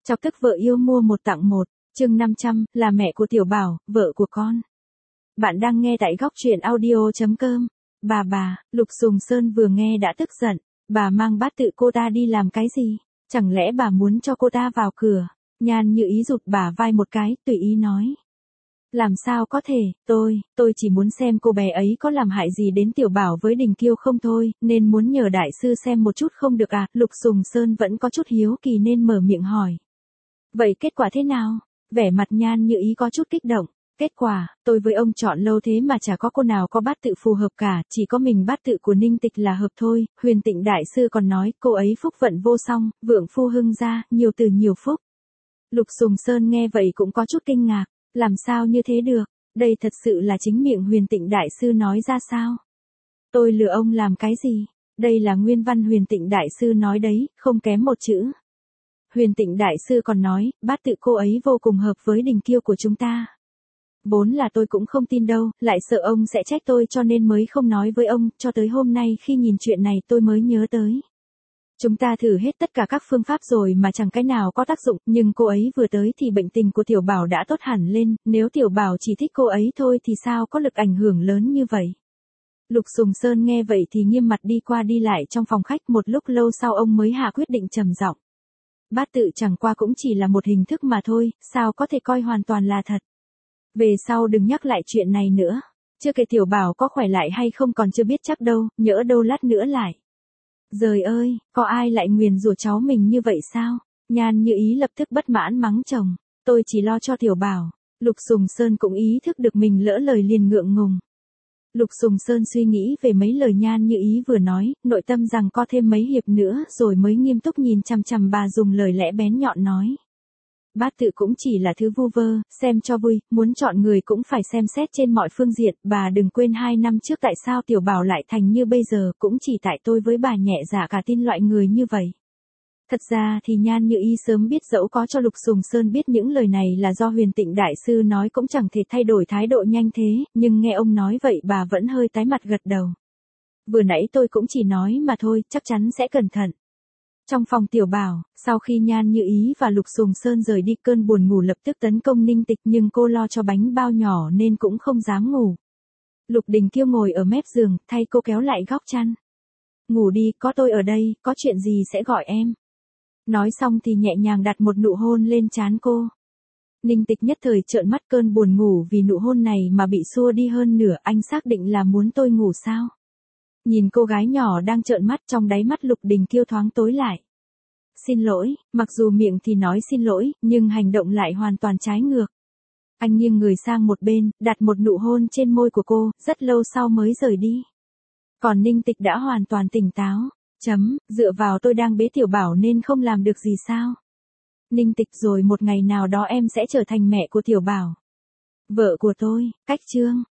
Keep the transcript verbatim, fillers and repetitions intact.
Chọc tức vợ yêu mua một tặng một, chương năm trăm, là mẹ của Tiểu Bảo, vợ của con. Bạn đang nghe tại góc truyện audio.com. Bà bà, Lục Sùng Sơn vừa nghe đã tức giận. Bà mang bát tự cô ta đi làm cái gì? Chẳng lẽ bà muốn cho cô ta vào cửa? Nhan Như Ý rụt bà vai một cái, tùy ý nói. Làm sao có thể, tôi, tôi chỉ muốn xem cô bé ấy có làm hại gì đến Tiểu Bảo với Đình Kiêu không thôi, nên muốn nhờ đại sư xem một chút không được à? Lục Sùng Sơn vẫn có chút hiếu kỳ nên mở miệng hỏi. Vậy kết quả thế nào? Vẻ mặt Nhan Như Ý có chút kích động. Kết quả, tôi với ông chọn lâu thế mà chả có cô nào có bát tự phù hợp cả, chỉ có mình bát tự của Ninh Tịch là hợp thôi. Huyền Tịnh đại sư còn nói cô ấy phúc vận vô song, vượng phu hưng gia, nhiều từ nhiều phúc. Lục Sùng Sơn nghe vậy cũng có chút kinh ngạc, làm sao như thế được, đây thật sự là chính miệng Huyền Tịnh đại sư nói ra sao? Tôi lừa ông làm cái gì? Đây là nguyên văn Huyền Tịnh đại sư nói đấy, không kém một chữ. Huyền Tịnh đại sư còn nói, bát tự cô ấy vô cùng hợp với Đình Kiêu của chúng ta. Vốn là tôi cũng không tin đâu, lại sợ ông sẽ trách tôi cho nên mới không nói với ông, cho tới hôm nay khi nhìn chuyện này tôi mới nhớ tới. Chúng ta thử hết tất cả các phương pháp rồi mà chẳng cái nào có tác dụng, nhưng cô ấy vừa tới thì bệnh tình của Tiểu Bảo đã tốt hẳn lên, nếu Tiểu Bảo chỉ thích cô ấy thôi thì sao có lực ảnh hưởng lớn như vậy. Lục Sùng Sơn nghe vậy thì nghiêm mặt đi qua đi lại trong phòng khách, một lúc lâu sau ông mới hạ quyết định trầm giọng. Bát tự chẳng qua cũng chỉ là một hình thức mà thôi, sao có thể coi hoàn toàn là thật. Về sau đừng nhắc lại chuyện này nữa. Chưa kể Tiểu Bảo có khỏe lại hay không còn chưa biết chắc đâu, nhỡ đâu lát nữa lại. Giời ơi, có ai lại nguyền rủa cháu mình như vậy sao? Nhan Như Ý lập tức bất mãn mắng chồng. Tôi chỉ lo cho Tiểu Bảo. Lục Sùng Sơn cũng ý thức được mình lỡ lời liền ngượng ngùng. Lục Sùng Sơn suy nghĩ về mấy lời Nhan Như Ý vừa nói, nội tâm rằng có thêm mấy hiệp nữa rồi mới nghiêm túc nhìn chằm chằm bà dùng lời lẽ bén nhọn nói. Bát tự cũng chỉ là thứ vu vơ, xem cho vui, muốn chọn người cũng phải xem xét trên mọi phương diện, bà đừng quên hai năm trước tại sao Tiểu Bảo lại thành như bây giờ, cũng chỉ tại tôi với bà nhẹ dạ cả tin loại người như vậy. Thật ra thì Nhan Như Ý sớm biết dẫu có cho Lục Sùng Sơn biết những lời này là do Huyền Tịnh đại sư nói cũng chẳng thể thay đổi thái độ nhanh thế, nhưng nghe ông nói vậy bà vẫn hơi tái mặt gật đầu. Vừa nãy tôi cũng chỉ nói mà thôi, chắc chắn sẽ cẩn thận. Trong phòng Tiểu Bảo, sau khi Nhan Như Ý và Lục Sùng Sơn rời đi, cơn buồn ngủ lập tức tấn công Ninh Tịch, nhưng cô lo cho bánh bao nhỏ nên cũng không dám ngủ. Lục Đình Kiêu ngồi ở mép giường, thay cô kéo lại góc chăn. Ngủ đi, có tôi ở đây, có chuyện gì sẽ gọi em. Nói xong thì nhẹ nhàng đặt một nụ hôn lên trán cô. Ninh Tịch nhất thời trợn mắt, cơn buồn ngủ vì nụ hôn này mà bị xua đi hơn nửa. Anh xác định là muốn tôi ngủ sao? Nhìn cô gái nhỏ đang trợn mắt, trong đáy mắt Lục Đình Kiêu thoáng tối lại. Xin lỗi, mặc dù miệng thì nói xin lỗi, nhưng hành động lại hoàn toàn trái ngược. Anh nghiêng người sang một bên, đặt một nụ hôn trên môi của cô, rất lâu sau mới rời đi. Còn Ninh Tịch đã hoàn toàn tỉnh táo. Chấm, dựa vào tôi đang bế Tiểu Bảo nên không làm được gì sao? Ninh Tịch, rồi một ngày nào đó em sẽ trở thành mẹ của Tiểu Bảo. Vợ của tôi, cách chương.